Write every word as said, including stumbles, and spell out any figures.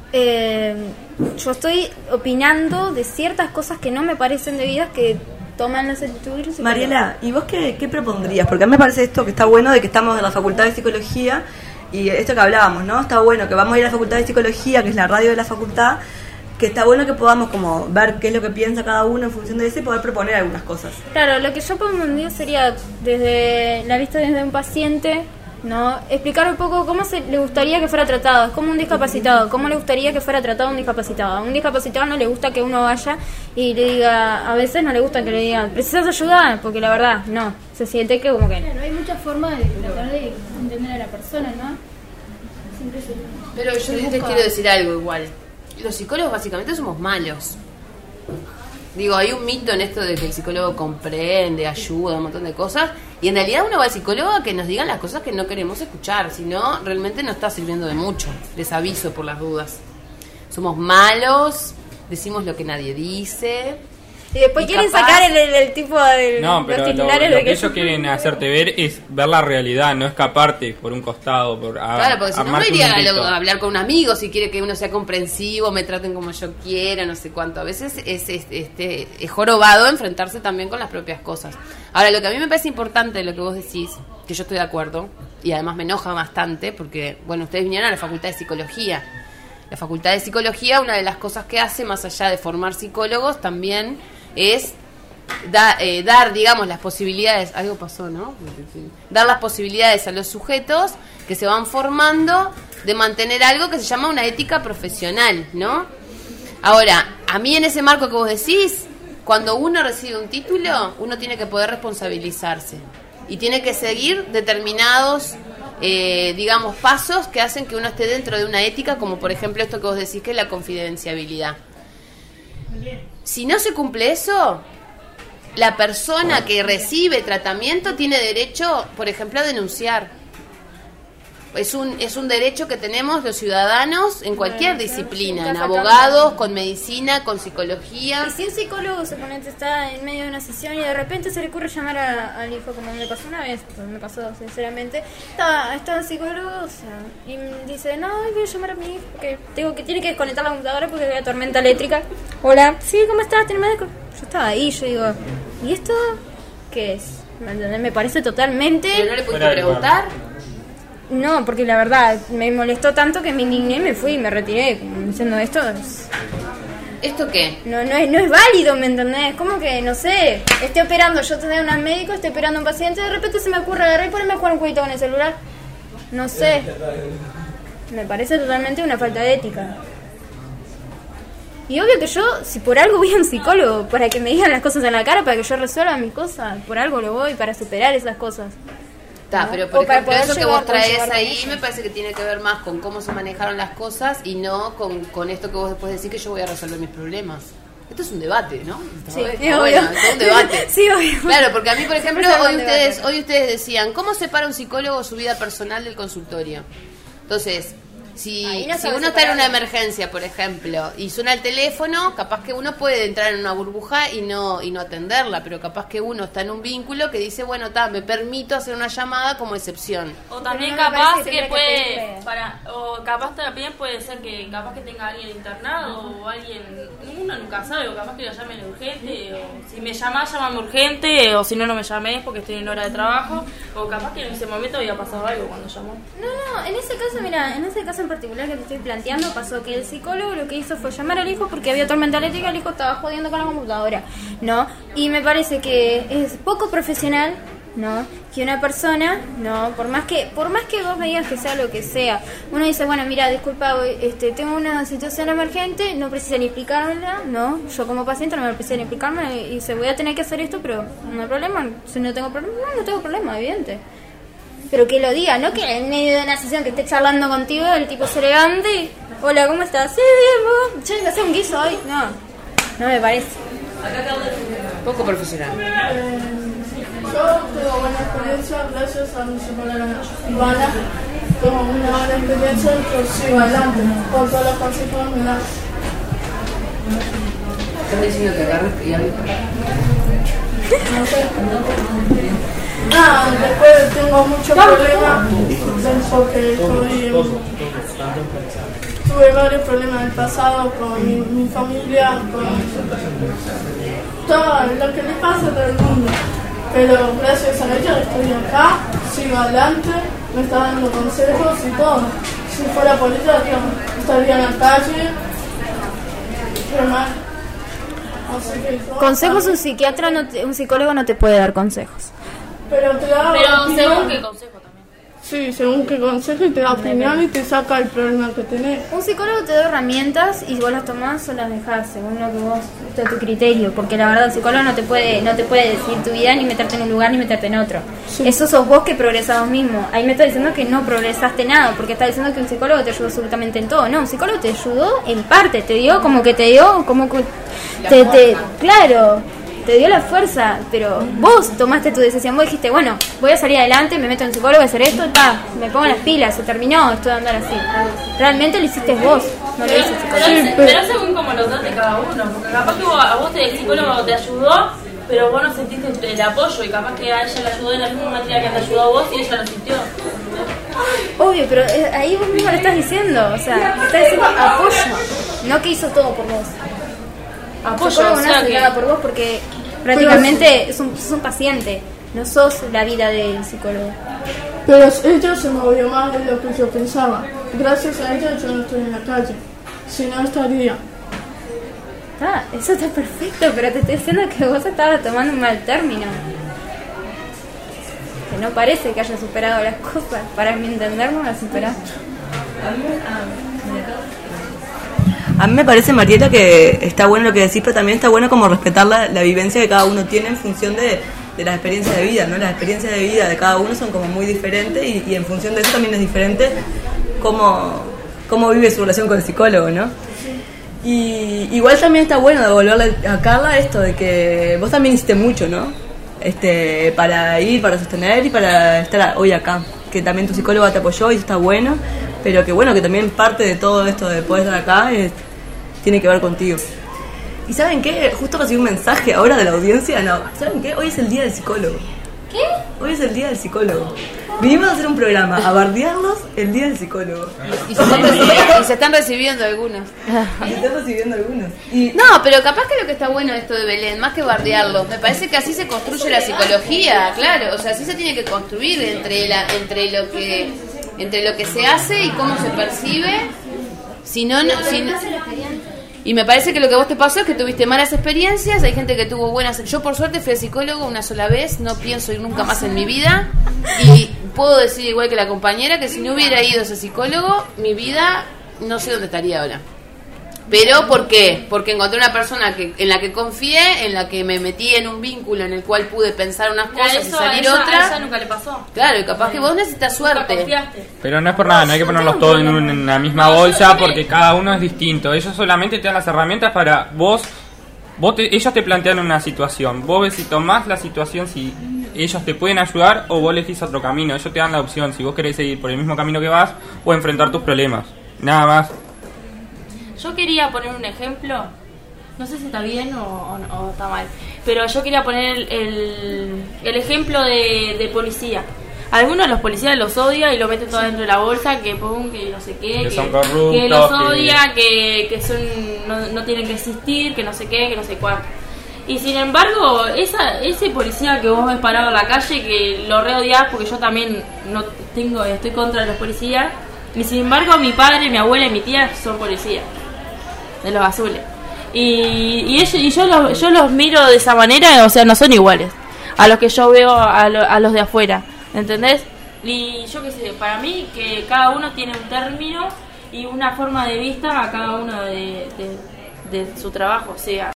eh, yo estoy opinando de ciertas cosas que no me parecen debidas que toman las actitudes. Mariela, ¿y vos qué, qué propondrías? Porque a mí me parece esto que está bueno de que estamos en la Facultad de Psicología y esto que hablábamos, ¿no? Está bueno que vamos a ir a la Facultad de Psicología, que es la radio de la facultad, que está bueno que podamos como ver qué es lo que piensa cada uno en función de eso y poder proponer algunas cosas. Claro, lo que yo propondría sería desde la vista desde un paciente, ¿no? Explicar un poco cómo se le gustaría que fuera tratado, es como un discapacitado, cómo le gustaría que fuera tratado un discapacitado. A un discapacitado no le gusta que uno vaya y le diga, a veces no le gusta que le digan, ¿precisas ayuda? Porque la verdad, no, se siente que como que... Claro, hay muchas formas de tratar de entender a la persona, ¿no? Siempre se... Pero yo te busca... quiero decir algo igual. Los psicólogos básicamente somos malos. Digo, hay un mito en esto de que el psicólogo comprende, ayuda, un montón de cosas, y en realidad uno va al psicólogo a que nos digan las cosas que no queremos escuchar, si no, realmente no está sirviendo de mucho. Les aviso por las dudas. Somos malos, decimos lo que nadie dice. Y después y quieren capaz... sacar el, el, el tipo de no, pero los titulares lo, lo de que ellos quieren hacerte ver es ver la realidad, no escaparte por un costado, por a, claro, porque si no me iría a, a hablar con un amigo si quiere que uno sea comprensivo, me traten como yo quiera, no sé cuánto. A veces es, es, este, es jorobado enfrentarse también con las propias cosas. Ahora, lo que a mí me parece importante de lo que vos decís, que yo estoy de acuerdo, y además me enoja bastante, porque, bueno, ustedes vinieron a la Facultad de Psicología. La Facultad de Psicología, una de las cosas que hace, más allá de formar psicólogos, también es da, eh, dar, digamos, las posibilidades, algo pasó, ¿no? Dar las posibilidades a los sujetos que se van formando de mantener algo que se llama una ética profesional, ¿no? Ahora, a mí en ese marco que vos decís, cuando uno recibe un título, uno tiene que poder responsabilizarse y tiene que seguir determinados, eh, digamos, pasos que hacen que uno esté dentro de una ética, como por ejemplo esto que vos decís, que es la confidencialidad. Si no se cumple eso, la persona que recibe tratamiento tiene derecho, por ejemplo, a denunciar. Es un es un derecho que tenemos los ciudadanos en cualquier disciplina, en abogados, con medicina, con psicología. Y si un psicólogo suponete está en medio de una sesión y de repente se le ocurre llamar a, al hijo, como me pasó una vez, pues me pasó sinceramente, está, está el psicólogo, o sea, y dice, no, voy a llamar a mi hijo porque tengo que tiene que desconectar la computadora porque hay tormenta eléctrica. Hola, sí, ¿cómo estás? ¿Tienes médico? Yo estaba ahí, yo digo, ¿y esto qué es? ¿Me entendés? Me parece totalmente... ¿Pero no le pudiste preguntar? No, porque la verdad me molestó tanto que me indigné y me fui y me retiré diciendo esto es... ¿Esto qué? No, no es, no es válido, ¿me entendés? Como que, no sé, estoy operando, yo tengo un médico, estoy operando a un paciente, de repente se me ocurre agarrar y ponerme a jugar un jueguito con el celular. No sé, me parece totalmente una falta de ética. Y obvio que yo, si por algo voy a un psicólogo, para que me digan las cosas en la cara, para que yo resuelva mis cosas, por algo lo voy, para superar esas cosas. Está, ¿no? Pero por o ejemplo, eso que vos traes llegar ahí me parece que tiene que ver más con cómo se manejaron las cosas y no con, con esto que vos después decís que yo voy a resolver mis problemas. Esto es un debate, ¿no? Sí, Está es bueno, obvio. es un debate. Sí, obvio. Claro, porque a mí, por ejemplo, Pero hoy es un ustedes, debate. hoy ustedes decían, ¿cómo separa un psicólogo su vida personal del consultorio? Entonces, si, no si uno está en una emergencia, por ejemplo, y suena el teléfono, capaz que uno puede entrar en una burbuja y no y no atenderla, pero capaz que uno está en un vínculo que dice, bueno, ta, me permito hacer una llamada como excepción. O también Pero no me capaz parece que que puede, te- para, o capaz también puede ser que capaz que tenga alguien internado o alguien, uno nunca sabe, o capaz que lo llamen urgente, o si me llamás, llámame urgente, o si no, no me llamés porque estoy en hora de trabajo, o capaz que en ese momento había pasado algo cuando llamó. No, no, en ese caso, mira, en ese caso en particular que te estoy planteando, pasó que el psicólogo lo que hizo fue llamar al hijo porque había tormenta eléctrica, el hijo estaba jodiendo con la computadora, ¿no? Y me parece que es poco profesional, ¿no? Que una persona, ¿no? Por más que por más que vos me digas que sea lo que sea, uno dice, bueno, mira, disculpa, este, tengo una situación emergente, no precisa ni explicármela, ¿no? Yo como paciente no me precisa ni explicarme y dice, voy a tener que hacer esto, pero no hay problema, si no tengo problema, no, no tengo problema, evidente. Pero que lo diga, no que en medio de una sesión que esté charlando contigo el tipo se levante y, hola, ¿cómo estás? Sí, bien, vos, che, me hace un guiso hoy. No, no me parece. Poco profesional. Eh, yo tengo buena experiencia gracias a mi psicóloga Ivana. Tengo una buena experiencia y prosigo adelante con todos los consejos que me dan. Estás diciendo que agarres y hables. No sé. Nada, después tengo muchos problemas porque estoy, tuve tuve varios problemas en el pasado con mi, mi familia, con todo lo que le pasa a todo el mundo. Pero gracias a ella estoy acá, sigo adelante, me está dando consejos y todo. Si fuera por ella, estaría en la calle, re mal. Así que, Consejos, un psiquiatra, no te- un psicólogo no te puede dar consejos. Pero te da Pero opinión. según qué consejo también. Sí, según qué consejo y te da opinión y te saca el problema que tenés. Un psicólogo te da herramientas y vos las tomás o las dejás según lo que vos, está a tu criterio, porque la verdad el psicólogo no te puede no te puede decir tu vida, ni meterte en un lugar, ni meterte en otro. Eso sos vos que progresás vos mismo. Ahí me está diciendo que no progresaste nada, porque está diciendo que un psicólogo te ayudó absolutamente en todo. No, un psicólogo te ayudó en parte, te dio como que te dio, como que te, te claro, te dio la fuerza, pero vos tomaste tu decisión, vos dijiste, bueno, voy a salir adelante, me meto en psicólogo, voy a hacer esto, ta, me pongo las pilas, se terminó, estoy andar así. Realmente lo hiciste vos, no lo Pero, hizo el pero, psicólogo. pero según como lo trate cada uno, porque capaz que vos- a vos te- el psicólogo te ayudó, pero vos no sentiste el apoyo y capaz que a ella le ayudó de la misma manera que te ayudó a vos y ella lo sintió. Obvio, pero eh, ahí vos mismo lo estás diciendo, o sea, te estás diciendo apoyo, no que hizo todo por vos. El Apoyo, psicólogo o no sea hace que... nada por vos porque prácticamente es un, sos un paciente, no sos la vida del psicólogo. Pero ella se movió más de lo que yo pensaba. Gracias a ella yo no estoy en la calle. Si no estaría. Ah, eso está perfecto, pero te estoy diciendo que vos estabas tomando un mal término. Que no parece que hayas superado las cosas. Para mi entender, no las superaste. A mí me parece, Mariela, que está bueno lo que decís, pero también está bueno como respetar la, la vivencia que cada uno tiene en función de, de las experiencias de vida, ¿no? Las experiencias de vida de cada uno son como muy diferentes y, y en función de eso también es diferente cómo, cómo vive su relación con el psicólogo, ¿no? Y igual también está bueno devolverle a Carla esto de que vos también hiciste mucho, ¿no? Este, para ir, para sostener y para estar hoy acá. Que también tu psicóloga te apoyó y eso está bueno, pero que bueno, que también parte de todo esto de poder estar acá es, tiene que ver contigo. ¿Y saben qué? Justo recibí un mensaje ahora de la audiencia. No, ¿saben qué? Hoy es el día del psicólogo. ¿Qué? Hoy es el día del psicólogo. Vinimos a hacer un programa, a bardearlos el día del psicólogo. Y se están recibiendo, y se están recibiendo algunos. Y están recibiendo algunos. Y No, pero capaz que lo que está bueno esto de Belén, más que bardearlo, me parece que así se construye la psicología, claro, o sea, así se tiene que construir entre la, entre lo que, entre lo que se hace y cómo se percibe. Si no, no si no- y me parece que lo que a vos te pasó es que tuviste malas experiencias, hay gente que tuvo buenas. Yo por suerte fui a psicólogo una sola vez, no pienso ir nunca más en mi vida y puedo decir igual que la compañera que si no hubiera ido a ese psicólogo, mi vida no sé dónde estaría ahora. Pero ¿por qué? Porque encontré una persona que en la que confié, en la que me metí en un vínculo en el cual pude pensar unas A cosas y eso a salir ella, a ella otra. nunca le pasó. Claro, y capaz que vos necesitas Nunca suerte. confiaste. Pero no es por nada, no hay que ponerlos todos en, un- en la misma bolsa porque cada uno es distinto. Ellos solamente te dan las herramientas para vos. vos te- ellos te plantean una situación. Vos ves si tomás la situación, si ellos te pueden ayudar o vos elegís otro camino. Ellos te dan la opción si vos querés seguir por el mismo camino que vas o enfrentar tus problemas. Nada más. Yo quería poner un ejemplo, no sé si está bien o, o- o está mal, pero yo quería poner el, el, el ejemplo de, de policía. Algunos de los policías los odia y lo meten todo dentro de la bolsa, que pum, que no sé qué, Que que, son corruptos, que los que- odia, que, que son no, no tienen que existir, que no sé qué, que no sé cuánto. Y sin embargo, esa, ese policía que vos ves parado en la calle, que lo re odiás, porque yo también no tengo, estoy contra los policías, y sin embargo mi padre, mi abuela y mi tía son policías de los azules. Y, y, ellos, y yo, los, yo los miro de esa manera, o sea, no son iguales a los que yo veo a, lo- a los de afuera, ¿entendés? Y yo qué sé, para mí que cada uno tiene un término y una forma de vista a cada uno de, de, de su trabajo, o sea,